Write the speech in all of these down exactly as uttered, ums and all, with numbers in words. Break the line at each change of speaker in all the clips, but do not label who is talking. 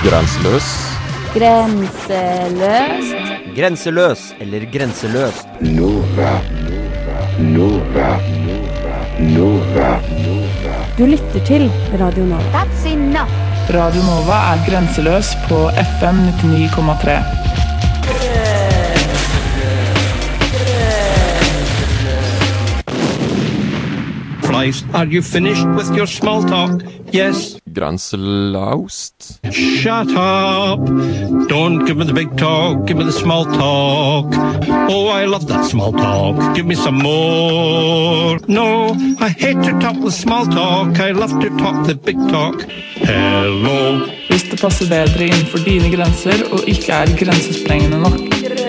Grenseløs.
Grenseløst.
Grenseløs eller grenseløst.
Nova, Nova, Nova, Nova.
Du lytter til Radio Nova.
That's enough.
Radio Nova er grenseløs på F M nittini komma tre.
Flies, are you finished with your small talk? Yes.
Grenseløst.
Shut up. Don't give me the big talk, give me the small talk. Oh, I love that small talk. Give me some more. No, I hate to talk the small talk. I love to talk the big talk. Hello.
Hvis det passer bedre innenfor dine grenser og ikke er grensesprengende nok.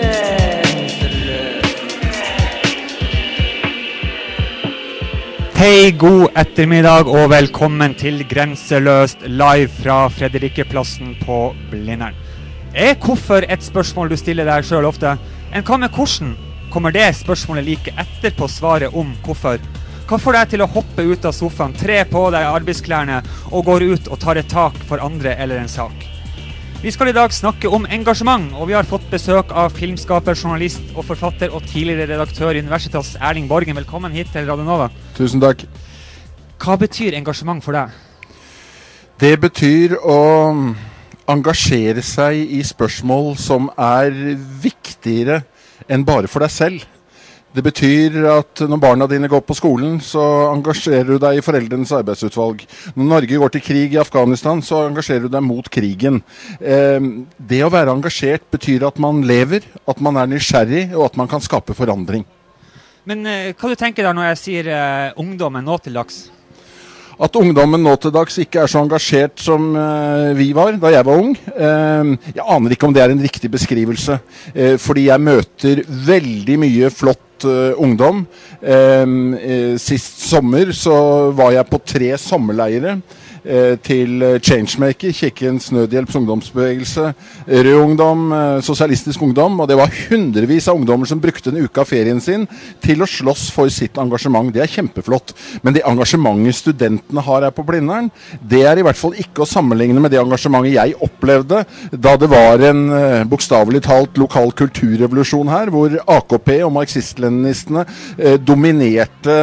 Hei, god ettermiddag og velkommen til Grenseløst live fra Fredrikkeplassen på Blindern. Er hvorfor et spørsmål du stiller deg selv ofte? En hva med hvordan? Kommer det spørsmålet like etter på svaret om hvorfor? Hva får deg til å hoppe ut av sofaen, tre på deg arbeidsklærne og går ut og tar et tak for andre eller en sak? Vi skal i dag snakke om engasjement, og vi har fått besøk av filmskaper, journalist og forfatter og tidligere redaktør i Universitas Erling Borgen. Velkommen hit til Radio Nova.
Tusen takk.
Hva betyr engasjement for deg?
Det betyr å engasjere seg i spørsmål som er viktigere enn bare for deg selv. Det betyr at når barna dine går på skolen, så engasjerer du deg i foreldrenes arbeidsutvalg. Når Norge går til krig i Afghanistan, så engasjerer du deg mot krigen. Eh, det å være engasjert betyr at man lever, at man er nysgjerrig, og at man kan skape forandring.
Men eh, hva du tenker da når jeg sier eh, ungdommen nå til dags?
At ungdommen nå til dags ikke er så engasjert som uh, vi var da jeg var ung. Uh, jeg aner ikke om det er en riktig beskrivelse, uh, fordi jeg møter veldig mye flott uh, ungdom. Uh, uh, sist sommer så var jeg på tre sommerleire uh, til Changemaker, Kirkens Nødhjelps ungdomsbevegelse, Rød Ungdom, uh, Sosialistisk Ungdom, og det var hundrevis av ungdommer som brukte en uke av ferien sin til å slåss for sitt engasjement. Det er kjempeflott, men det engasjementet studentene har her på Blindern, det er i hvert fall ikke å sammenligne med det engasjementet jeg opplevde da det var en uh, bokstavelig talt lokal kulturrevolusjon her, hvor A K P og marxist-leninistene uh, dominerte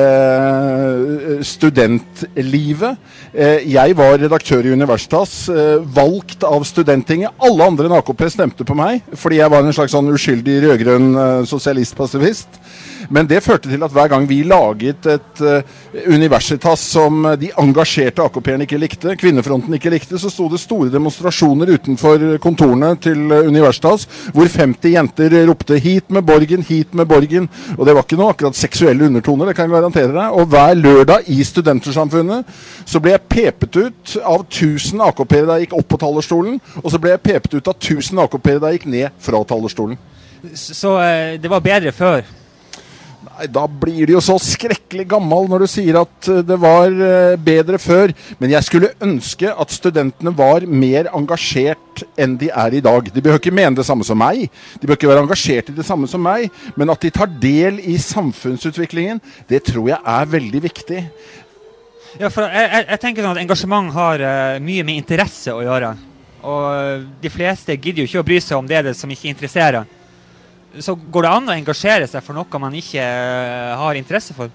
uh, studentlivet. Uh, jeg var redaktør i Universitas, uh, valgt av studenttinget. Alle andre enn A K P stemte på meg, fordi jeg var en slags sånn uskyldig rødgrønn uh, sosialist-passivist. Men det førte til at hver gang vi laget et uh, Universitas som de engasjerte A K P-erne ikke likte, kvinnefronten ikke likte, så stod det store demonstrasjoner utenfor kontorene til uh, Universitas, hvor femti jenter ropte hit med Borgen, hit med Borgen, og det var ikke noe akkurat seksuelle undertoner, det kan jeg garantere deg. Og hver lørdag i Studentersamfunnet så ble jeg pepet ut av tusen A K P-ere da jeg gikk opp på talerstolen, og så ble jeg pepet ut av tusen A K P-ere da jeg gikk ned fra talerstolen.
Så uh, det var bedre før?
Nei, da blir det jo så skrekkelig gammel når du sier at det var bedre før. Men jeg skulle ønske at studentene var mer engasjert enn de er i dag. De behøver ikke mene det samme som meg. De behøver ikke være engasjert i det samme som meg. Men at de tar del i samfunnsutviklingen, det tror jeg er veldig viktig.
Ja, for jeg, jeg, jeg tenker sånn at engasjement har uh, mye med interesse å gjøre. Og de fleste gidder jo ikke å bry seg om det, det som ikke interesserer. Så går det an å engasjere seg for noe man ikke uh, har interesse for?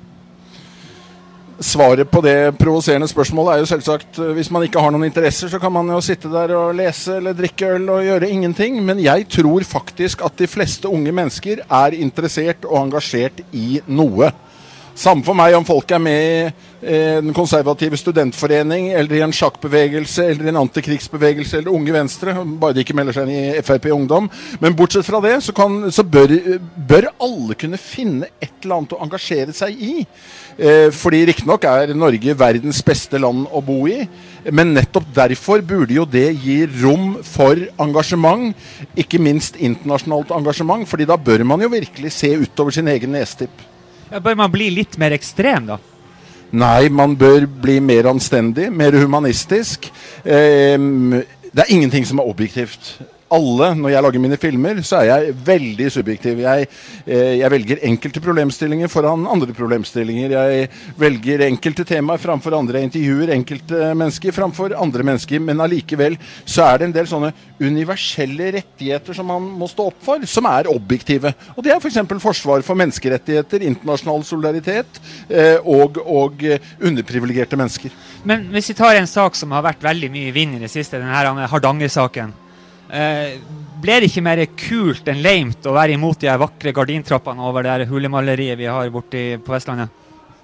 Svaret på det provoserende spørsmålet er jo selvsagt, hvis man ikke har noen interesser, så kan man jo sitte der og lese eller drikke øl og gjøre ingenting. Men jeg tror faktisk at de fleste unge mennesker er interessert og engasjert i noe. Samme for meg om folk er med i eh, den konservative studentforening, eller i en sjakkbevegelse, eller i en antikrigsbevegelse, eller Unge Venstre, bare de ikke melder seg inn i F R P Ungdom. Men bortsett fra det, så, kan, så bør, bør alle kunne finne et eller annet å engasjere seg i. Eh, fordi riktignok er Norge verdens beste land å bo i, men nettopp derfor burde jo det gi rom for engasjement, ikke minst internasjonalt engasjement, fordi da bør man jo virkelig se utover sin egen nestipp.
Ja, bør man bli litt mer ekstrem da?
Nei, man bør bli mer anstendig, mer humanistisk. Eh, det er ingenting som er objektivt. alle, når jeg lager mine filmer, så er jeg veldig subjektiv. Jeg, eh, jeg velger enkelte problemstillinger foran andre problemstillinger. Jeg velger enkelte temaer framfor andre. Jeg intervjuer enkelte mennesker framfor andre mennesker. Men allikevel så er det en del sånne universelle rettigheter som man må stå opp for, som er objektive. Og det er for eksempel forsvar for menneskerettigheter, internasjonal solidaritet eh, og, og underprivilegerte mennesker.
Men hvis vi tar en sak som har vært veldig mye i vind i det siste, denne her Hardanger-saken, eh, ble det ikke mer kult enn leimt å være imot de her vakre gardintrappene over det her hulemaleriet vi har borte på Vestlandet?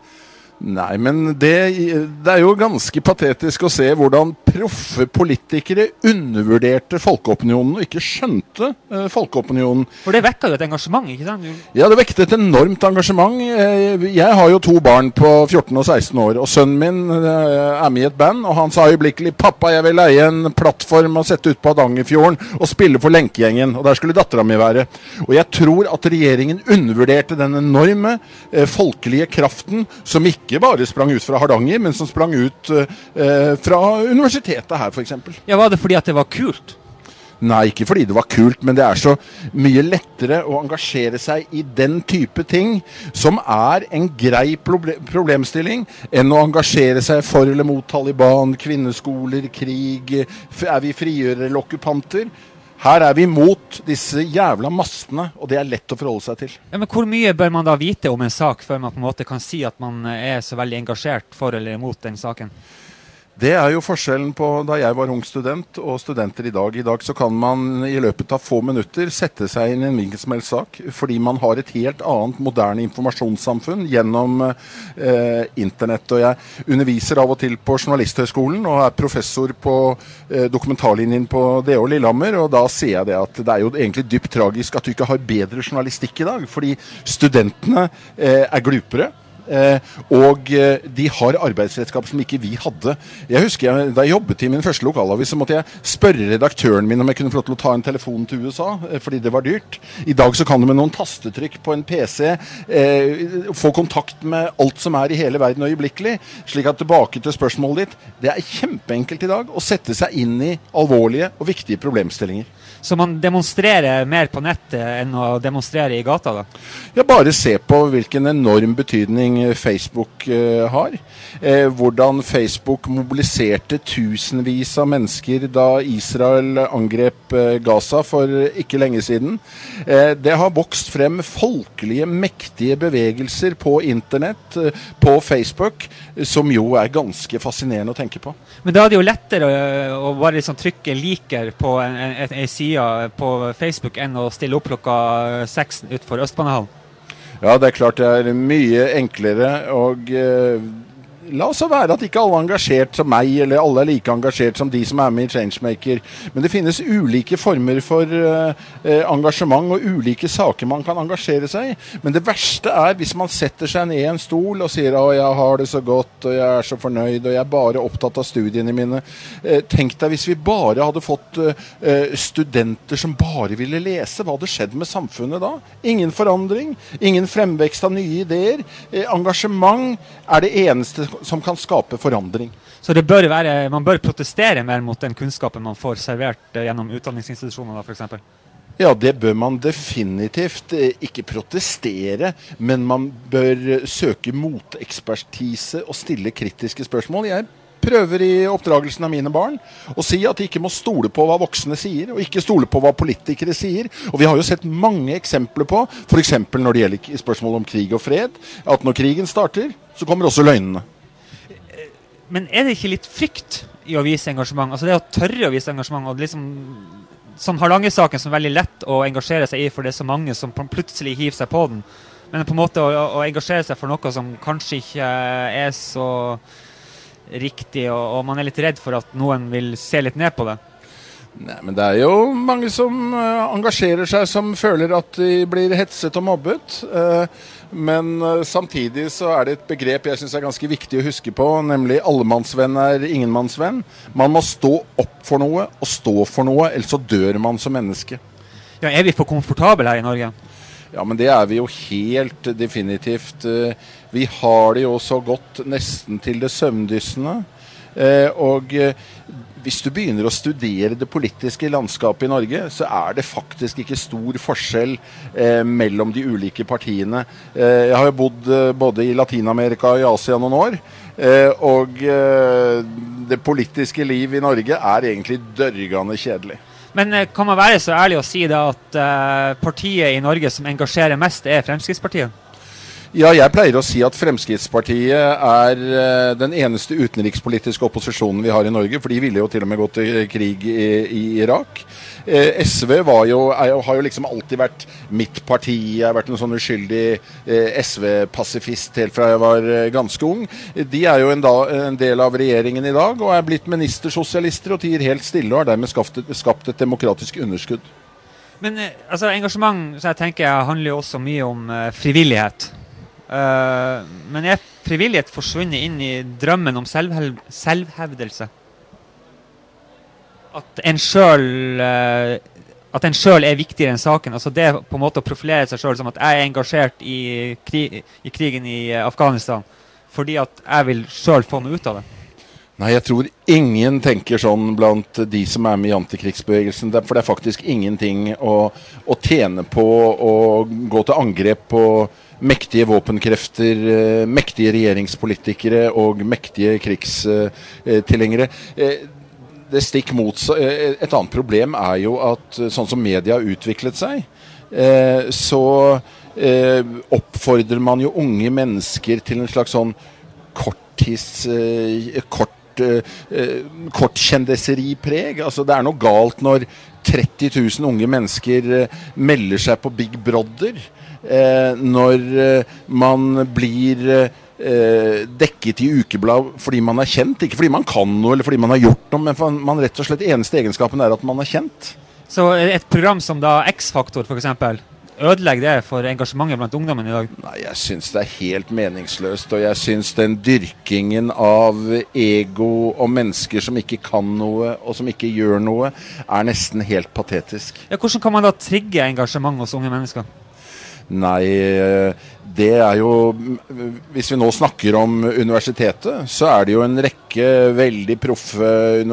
Nei, men det, det er jo ganske patetisk å se hvordan proffe politikere undervurderte folkeopinionen og ikke skjønte uh, folkeopinionen.
For det vekket jo et engasjement, ikke sant?
Ja, det vekket et enormt engasjement. Jeg har jo to barn på fjorten og seksten år, og sønnen min uh, er med i et band, og han sa øyeblikkelig, pappa, jeg vil leie en plattform og sette ut på Hardangerfjorden og spille for Lenkegjengen, og der skulle datteren min være. Og jeg tror at regjeringen undervurderte den enorme uh, folkelige kraften som ikke ikke bare sprang ut fra Hardanger, men som sprang ut eh, fra universitetet her, for eksempel.
Ja, var det fordi at det var kult?
Nei, ikke fordi det var kult, men det er så mye lettere å engasjere seg i den type ting som er en grei proble- problemstilling, enn å engasjere seg for eller mot Taliban, kvinneskoler, krig, er vi frigjørere eller okkupanter? Her er vi mot disse jævla mastene, og det er lett å forholde seg til.
Ja, men hvor mye bør man da vite om en sak før man på en måte kan si at man er så veldig engasjert for eller imot den saken?
Det er jo forskjellen på da jeg var ung student og studenter i dag. I dag så kan man i løpet av få minutter sette seg inn i en hvilken som helst sak, fordi man har et helt annet moderne informasjonssamfunn gjennom eh, internett. Og jeg underviser av og til på Journalisthøgskolen og er professor på eh, dokumentarlinjen på D Å Lillehammer, og da sier jeg det at det er jo egentlig dypt tragisk at du ikke har bedre journalistikk i dag, fordi studentene eh, er glupere. Eh, og eh, de har arbeidsredskaper som ikke vi hadde. Jeg husker jeg, da jeg jobbet i min første lokalavis, så måtte jeg spørre redaktøren min om jeg kunne få lov til å ta en telefon til U S A, eh, fordi det var dyrt. I dag så kan du med noen tastetrykk på en P C eh, få kontakt med alt som er i hele verden øyeblikkelig, slik at tilbake til spørsmålet ditt, det er kjempeenkelt i dag å sette seg inn i alvorlige og viktige problemstillinger.
Så man demonstrerer mer på nettet enn å demonstrere i gata da?
Ja, bare se på hvilken enorm betydning Facebook eh, har. Eh, hvordan Facebook mobiliserte tusenvis av mennesker da Israel angrep eh, Gaza for ikke lenge siden. Eh, det har vokst frem folkelige, mektige bevegelser på internett, eh, på Facebook, som jo er ganske fascinerende å tenke på.
Men da er det jo lettere å, å bare liksom trykke liker på en, en, en side på Facebook enn å stille opp klokka seks utenfor Østbanehallen.
Ja, det er klart det er mye enklere, og eh, la oss være at ikke alle er engasjert som meg, eller alle er like engasjert som de som er med i Changemaker. Men det finnes ulike former for uh, engasjement og ulike saker man kan engasjere seg i. Men det verste er hvis man setter seg ned i en stol og sier «Å, jeg har det så godt, og jeg er så fornøyd, og jeg er bare opptatt av studiene mine». Uh, tenk deg hvis vi bare hadde fått uh, studenter som bare ville lese. Hva hadde skjedd med samfunnet da? Ingen forandring, ingen fremvekst av nye ideer. Uh, engasjement er det eneste som kan skape forandring.
Så det bør være, man bør protestere mer mot den kunnskapen man får servert gjennom utdanningsinstitusjoner da, for eksempel?
Ja, det bør man definitivt ikke protestere, men man bør søke motekspertise og stille kritiske spørsmål. Jeg prøver i oppdragelsen av mine barn å si at de ikke må stole på hva voksne sier, og ikke stole på hva politikere sier. Og vi har jo sett mange eksempler på, for eksempel når det gjelder spørsmål om krig og fred, at når krigen starter, så kommer også løgnene.
Men er det ikke litt frykt i å vise engasjement? Altså det å tørre å vise engasjement, og liksom, som Hardanger-saken som er veldig lett å engasjere seg i, for det er så mange som plutselig hiver seg på den. Men på en måte å, å engasjere seg for noe som kanskje ikke er så riktig, og, og man er litt redd for at noen vil se litt ned på det.
Nei, men det er jo mange som uh, engasjerer seg, som føler at de blir hetset og mobbet. Uh, men uh, samtidig så er det et begrep jeg synes er ganske viktig å huske på, nemlig allemannsvenn er ingenmannsvenn. Man må stå opp for noe og stå for noe, ellers så dør man som menneske.
Ja, er vi for komfortable her i Norge?
Ja, men det er vi jo helt definitivt. Uh, vi har det jo så godt nesten til det søvndyssende. Uh, og... Uh, hvis du begynner å studere det politiske landskapet i Norge, så er det faktisk ikke stor forskjell eh, mellom de ulike partiene. Eh, jeg har jo bodd eh, både i Latinamerika og i Asia noen år, eh, og eh, det politiske liv i Norge er egentlig dørgende kjedelig.
Men eh, kan man være så ærlig å si da at eh, partiet i Norge som engasjerer mest er Fremskrittspartiet?
Ja, jeg pleier å si at Fremskrittspartiet er uh, den eneste utenrikspolitiske opposisjonen vi har i Norge, for de ville jo til og med gå til krig i, i Irak. Uh, S V var jo, er, har jo liksom alltid vært mitt parti. Jeg har vært en sånn uskyldig uh, S V-pasifist helt fra jeg var uh, ganske ung. De er jo en, da, en del av regjeringen i dag, og er blitt ministersosialister og tier helt stille, og har dermed skapt et, skapt et demokratisk underskudd.
Men uh, altså, engasjement, så jeg tenker, handler jo også mye om uh, frivillighet. Uh, men er frivillighet forsvunnet inn i drømmen om selvhev selvhevdelse? At en selv uh, at en selv er viktigere enn saken, altså det på en måte å profilere seg selv som at jeg er engasjert i, kri i krigen i Afghanistan fordi at jeg vil selv få noe ut av det.
Nei, jeg tror ingen tenker sånn blant de som er med i antikrigsbevegelsen, for det er faktisk ingenting å, å tjene på å gå til angrep på mektige våpenkrefter, mektige regjeringspolitikere og mektige krigstilhengere. Det stikk mot et annet problem er jo at sånn som media har utviklet seg, så oppfordrer man jo unge mennesker til en slags sånn korttids, kort kortkjendeseripreg. Altså, det er noe galt når tretti tusen unge mennesker melder seg på Big Brother, eh, når man blir eh, dekket i ukeblad fordi man er kjent, ikke fordi man kan noe eller fordi man har gjort noe, men man rett og slett eneste egenskapen er at man er kjent.
Så et program som da X-Faktor for eksempel, ødelegger det for engasjementet blant ungdommen i dag?
Nei, jeg synes det er helt meningsløst, og jeg synes den dyrkingen av ego og mennesker som ikke kan noe, og som ikke gjør noe, er nesten helt patetisk.
Ja, hvordan kan man da trigge engasjement hos unge mennesker?
Nei, det er jo, hvis vi nå snakker om universitetet, så er det jo en rekke veldig proffe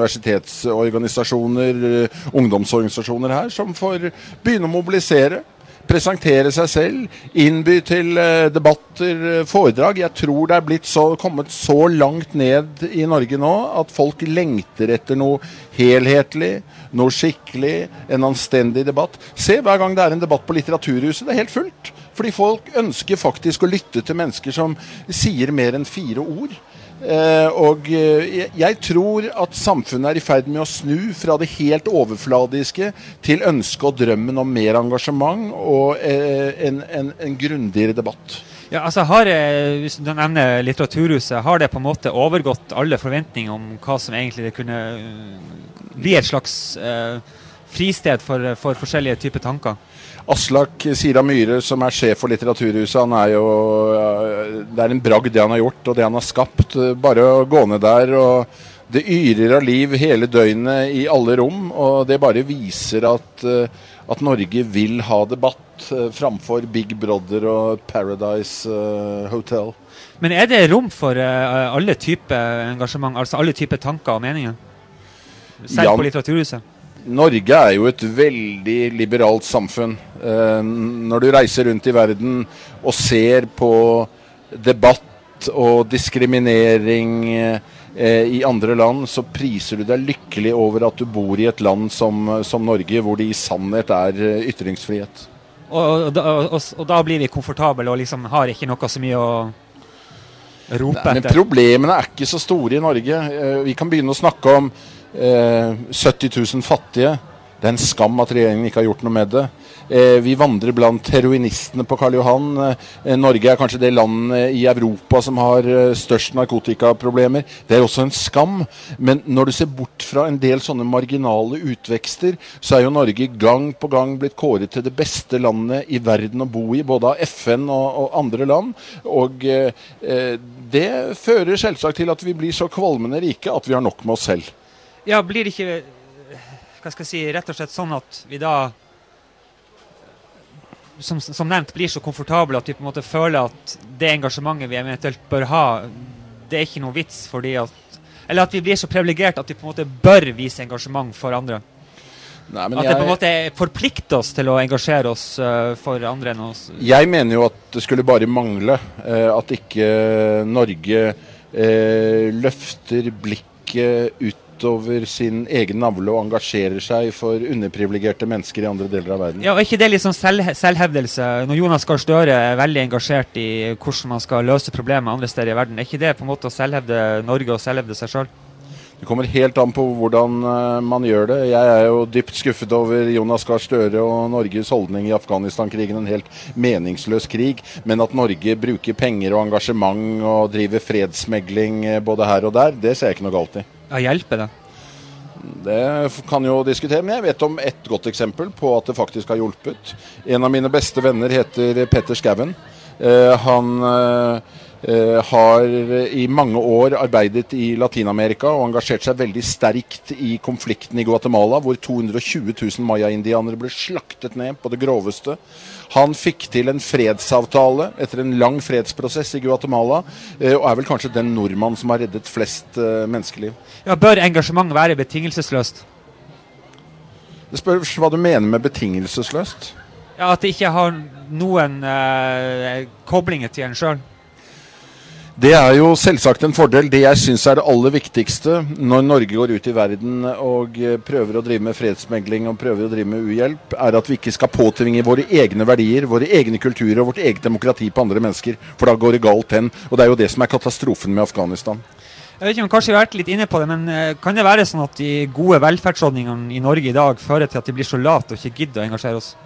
universitetsorganisasjoner, ungdomsorganisasjoner her, som får begynne å mobilisere, presentere seg selv, innby til uh, debatter, uh, foredrag. Jeg tror det er blitt så, kommet så langt ned i Norge nå at folk lengter etter noe helhetlig, noe skikkelig, en anstendig debatt. Se, hver gang det er en debatt på Litteraturhuset, det er helt fullt. Fordi folk ønsker faktisk å lytte til mennesker som sier mer enn fire ord. Eh, og eh, jeg tror at samfunnet er i ferd med å snu fra det helt overfladiske til ønske og drømmen om mer engasjement og eh, en, en, en grundigere debatt.
Ja, altså har det, hvis du nevner Litteraturhuset, har det på en måte overgått alle forventninger om hva som egentlig det kunne bli et slags eh, fristed for, for forskjellige typer tanker?
Aslak Sira Myhre, som er sjef for Litteraturhuset, han er jo, det er en bragd det han har gjort, og det han har skapt. Bare å gå ned der, og det yrer av liv hele døgnet i alle rom, og det bare viser at, at Norge vil ha debatt framfor Big Brother og Paradise Hotel.
Men er det rom for alle typer engasjement, altså alle typer tanker og meninger? Selv ja, på Litteraturhuset?
Norge er jo et veldig liberalt samfunn. Eh, når du reiser rundt i verden og ser på debatt og diskriminering eh, i andre land, så priser du deg lykkelig over at du bor i et land som, som Norge, hvor det i sannhet er ytringsfrihet.
Og, og, og, og da blir vi komfortable og liksom har ikke noe så mye å rope etter.
Men problemene er ikke så store i Norge. Eh, vi kan begynne å snakke om Eh, sytti tusen fattige. Det er en skam at regjeringen ikke har gjort noe med det. Eh, vi vandrer blant heroinistene på Karl Johan. Eh, Norge er kanskje det landet i Europa som har eh, størst narkotikaproblemer. Det er også en skam. Men når du ser bort fra en del sånne marginale utvekster, så er jo Norge gang på gang blitt kåret til det beste landet i verden å bo i, både av F N og, og andre land. Og eh, det fører selvsagt til at vi blir så kvalmende rike at vi har nok med oss selv.
Ja, blir det ikke, hva skal jeg si, rett og slett sånn at vi da, som, som nevnt, blir så komfortable at vi på en måte føler at det engasjementet vi eventuelt bør ha, det er ikke noe vits, fordi at Eller at vi blir så privilegert at vi på en måte bør vise engasjement for andre.
Nei, men
at
jeg,
det på en måte forplikter oss til å engasjere oss uh, for andre enn oss.
Jeg mener jo at det skulle bare mangle uh, at ikke Norge uh, løfter blikket utover sin egen navle og engasjerer seg for underprivilegerte mennesker i andre deler av verden.
Ja, og ikke det litt sånn selv, selvhevdelse? Når Jonas Gahr Støre er veldig engasjert i hvordan man skal løse problemer andre steder i verden, er ikke det på en måte å selvhevde Norge og selvhevde seg selv?
Det kommer helt an på hvordan uh, man gjør det. Jeg er jo dypt skuffet over Jonas Gahr Støre og Norges holdning i Afghanistan-krigen, en helt meningsløs krig, men at Norge bruker penger og engasjement og driver fredsmegling både her og der, det ser jeg ikke noe galt i.
Ja, hjelper det?
Det kan jo diskutere, men jeg vet om et godt eksempel på at det faktisk har hjulpet. En av mine beste venner heter Petter Skaven. Uh, han... Uh, Uh, har i mange år arbeidet i Latinamerika og engasjert seg veldig sterkt i konflikten i Guatemala, hvor to hundre og tjue tusen maya-indianere ble slaktet ned på det groveste. Han fikk til en fredsavtale etter en lang fredsprosess i Guatemala, uh, og er vel kanskje den nordmann som har reddet flest uh, menneskeliv.
Ja, bør engasjement være betingelsesløst?
Det spørs hva du mener med betingelsesløst.
Ja, at det ikke har noen uh, koblinger til en selv.
Det er jo selvsagt en fordel. Det jeg synes er det aller viktigste når Norge går ut i verden og prøver å drive med fredsmegling og prøver å drive med uhjelp, er at vi ikke skal påtvinge våre egne verdier, våre egne kulturer og vårt eget demokrati på andre mennesker, for da går det galt hen. Og det er jo det som er katastrofen med Afghanistan.
Jeg vet ikke om kanskje vi har vært litt inne på det, men kan det være sånn at de gode velferdsordningene i Norge i dag fører til at de blir så late og ikke gidder å engasjere oss?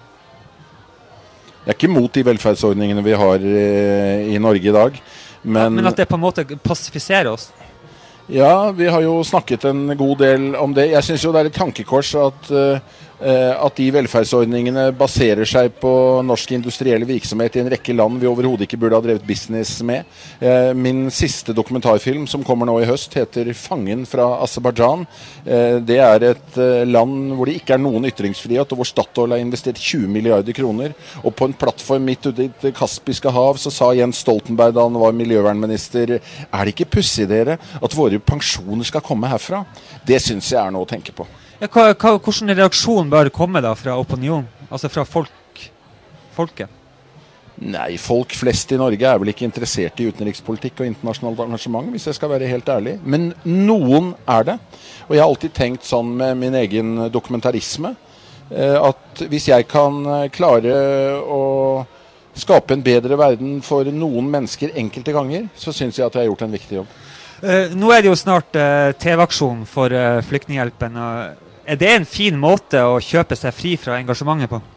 Jeg er ikke imot de velferdsordningene vi har i Norge i dag. Men,
ja, men at det på en måte passifiserer oss?
Ja, vi har jo snakket en god del om det. Jeg synes jo det er et tankekors at, uh, at de velferdsordningene baserer seg på norsk industriell virksomhet i en rekke land vi overhodet ikke burde ha drevet business med. Uh, min siste dokumentarfilm som kommer nå i høst heter Fangen fra Aserbajdsjan. Uh, det er et uh, land hvor det ikke er noen ytringsfrihet, og hvor Statoil har investert tjue milliarder kroner. Og på en plattform midt ute i det Kaspiske hav så sa Jens Stoltenberg da han var miljøvernminister, er det ikke pussig dere at våre pensjoner skal komme herfra? Det synes jeg er noe å tenke på.
Ja, hva, hva, hvordan reaksjon bør komme da fra opinion? Altså fra folk, folket?
Nei, folk flest i Norge er vel ikke interessert i utenrikspolitikk og internasjonalt engasjement, hvis jeg skal være helt ærlig. Men noen er det. Og jeg har alltid tenkt sånn med min egen dokumentarisme, at hvis jeg kan klare å skape en bedre verden for noen mennesker enkelte ganger, så synes jeg at jeg har gjort en viktig jobb.
Uh, nå er det jo snart uh, T V-aksjon for uh, flyktninghjelpen. Uh, er det en fin måte å kjøpe seg fri fra engasjementet på?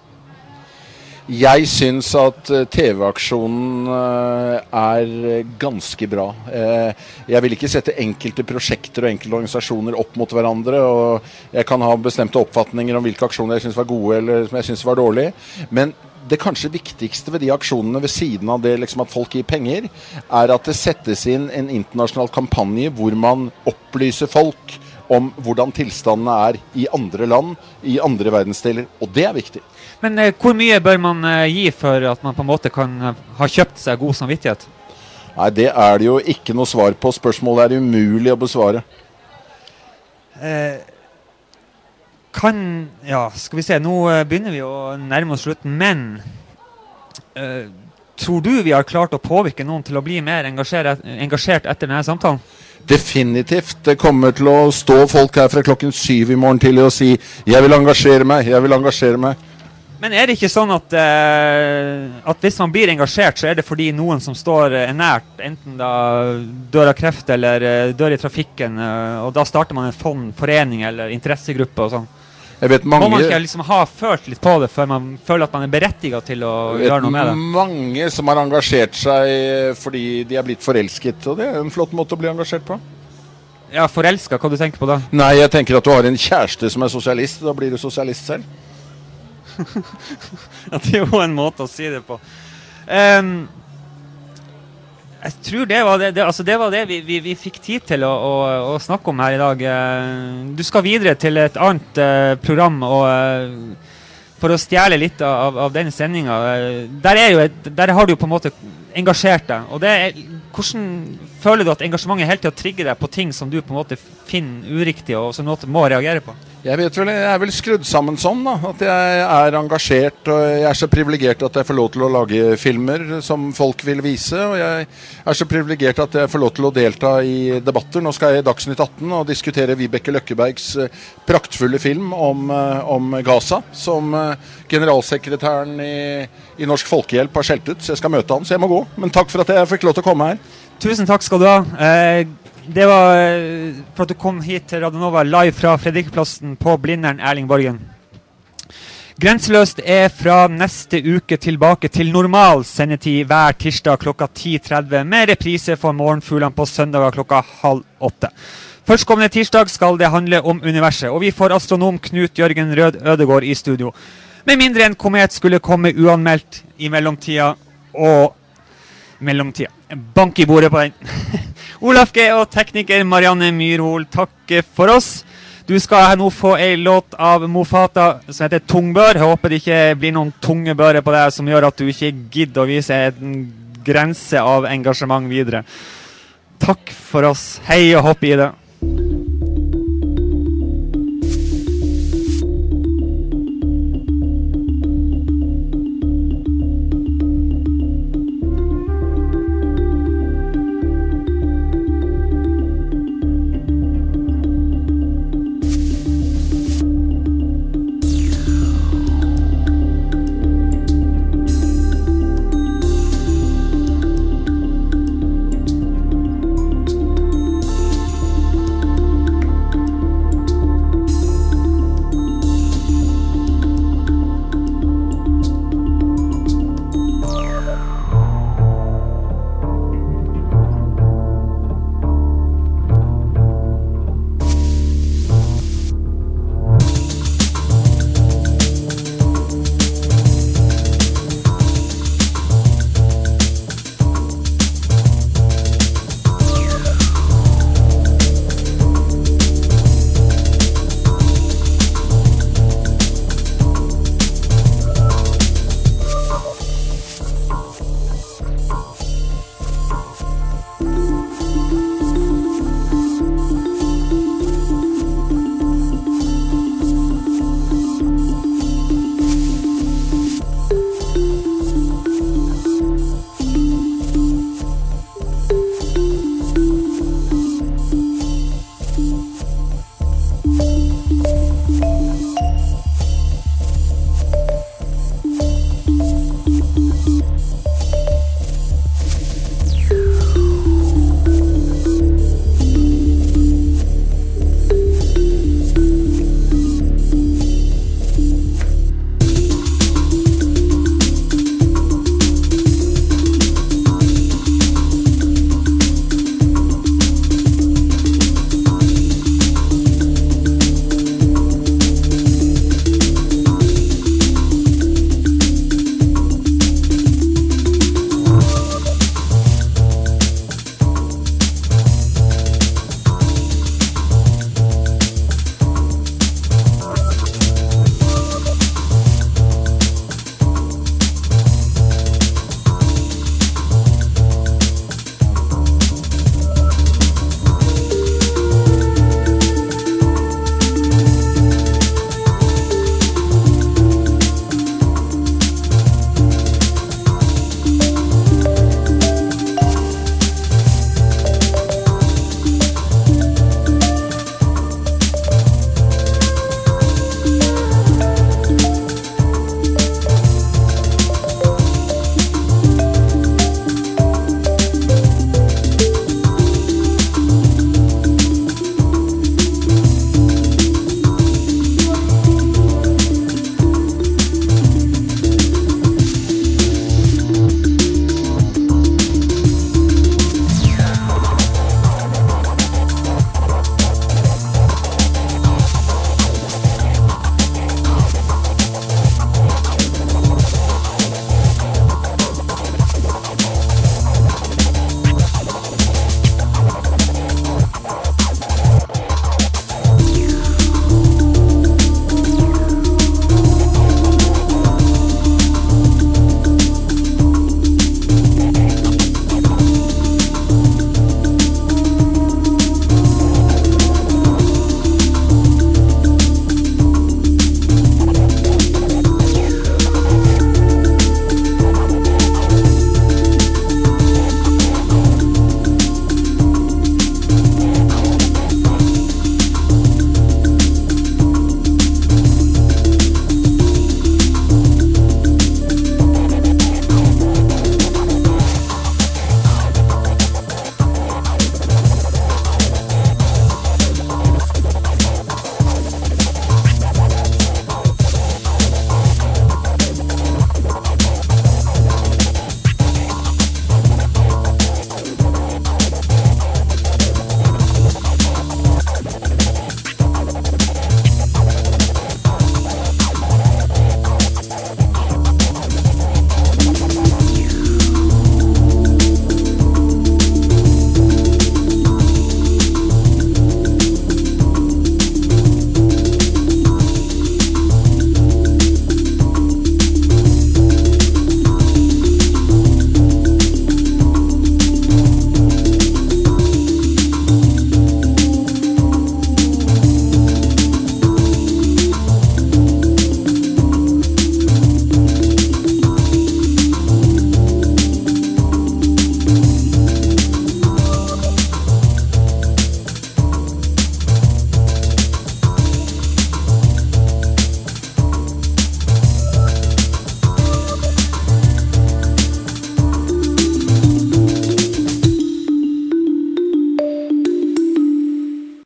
Jeg synes at uh, T V-aksjonen uh, er ganske bra. Uh, jeg vil ikke sette enkelte prosjekter og enkelte organisasjoner opp mot hverandre, og jeg kan ha bestemte oppfatninger om hvilke aksjoner jeg synes var gode eller som jeg synes var dårlige. Men det kanskje viktigste ved de aksjonene ved siden av det liksom at folk gir penger, er at det settes inn en internasjonal kampanje hvor man opplyser folk om hvordan tilstandene er i andre land, i andre verdensdeler, og det er viktig.
Men eh, hvor mye bør man eh, gi for at man på en måte kan eh, ha kjøpt seg god samvittighet?
Nei, det er det jo ikke noe svar på. Spørsmålet er umulig å besvare.
Eh, kan, ja, skal vi se, nå uh, begynner vi å nærme oss slutten, men uh, tror du vi har klart å påvirke noen til å bli mer engasjert, engasjert etter denne samtalen?
Definitivt. Det kommer til å stå folk her fra klokken syv i morgen til å si jeg vil engasjere meg, jeg vil engasjere meg.
Men er det ikke sånn at, uh, at hvis man blir engasjert, så er det fordi noen som står uh, nært, enten da dør av kreft eller uh, dør i trafikken, uh, og da starter man en fond, forening eller interessegruppe og sånn?
Jeg vet mange,
må man ikke liksom ha følt litt på det før man føler at man er berettiget til å gjøre noe med det?
Mange som har engasjert seg fordi de er blitt forelsket, og det er en flott måte å bli engasjert på.
Ja, forelsket, hva du tenker på da?
Nei, jeg tenker at du har en kjæreste som er sosialist, da blir du sosialist selv.
Ja, det er jo en måte å si det på. Um, jeg tror det var det, det, altså det, var det vi, vi, vi fikk tid til å, å, å snakke om her i dag. Uh, du skal videre til et annet uh, program, og uh, for å stjele litt av, av den sendingen, der, er jo et, der har du jo på en måte engasjert deg, og det er, hvordan føler du at engasjementet helt til å trigge deg på ting som du på en måte finner uriktig og som du må reagere på?
Jeg vet vel, jeg er vel skrudd sammen sånn da, at jeg er engasjert, og jeg er så privilegert at jeg får lov til å lage filmer som folk vil vise, og jeg er så privilegert at jeg får lov til å delta i debatter. Nå skal jeg i Dagsnytt atten og diskutere Vibeke Løkkebergs praktfulle film om, om Gaza, som generalsekretæren i, i Norsk Folkehjelp har skjelt ut, så jeg skal møte han, så jeg må gå. Men takk for at jeg fikk lov til å komme her.
Tusen takk skal du ha. Eh, det var eh, for at du kom hit til Radio Nova live fra Fredrikplassen på Blindern, Erling Borgen. Grenseløst er fra neste uke tilbake til normal sendetid hver tirsdag klokka ti tretti med reprise for morgenfuglene på søndager klokka halv åtte. Førstkommende tirsdag skal det handle om universet, og vi får astronom Knut Jørgen Rød Ødegård i studio. Med mindre en komet skulle komme uanmeldt i mellomtida og mellomtida. Bank i bordet på den. Olaf G. og tekniker Marianne Myrhol takker for oss. Du skal nå få en låt av Mofata som heter Tungbør. Jeg håper det ikke blir noen tunge bører på deg som gjør at du ikke gidder å vise en grense av engasjement videre. Takk for oss. Hei og hopp i det.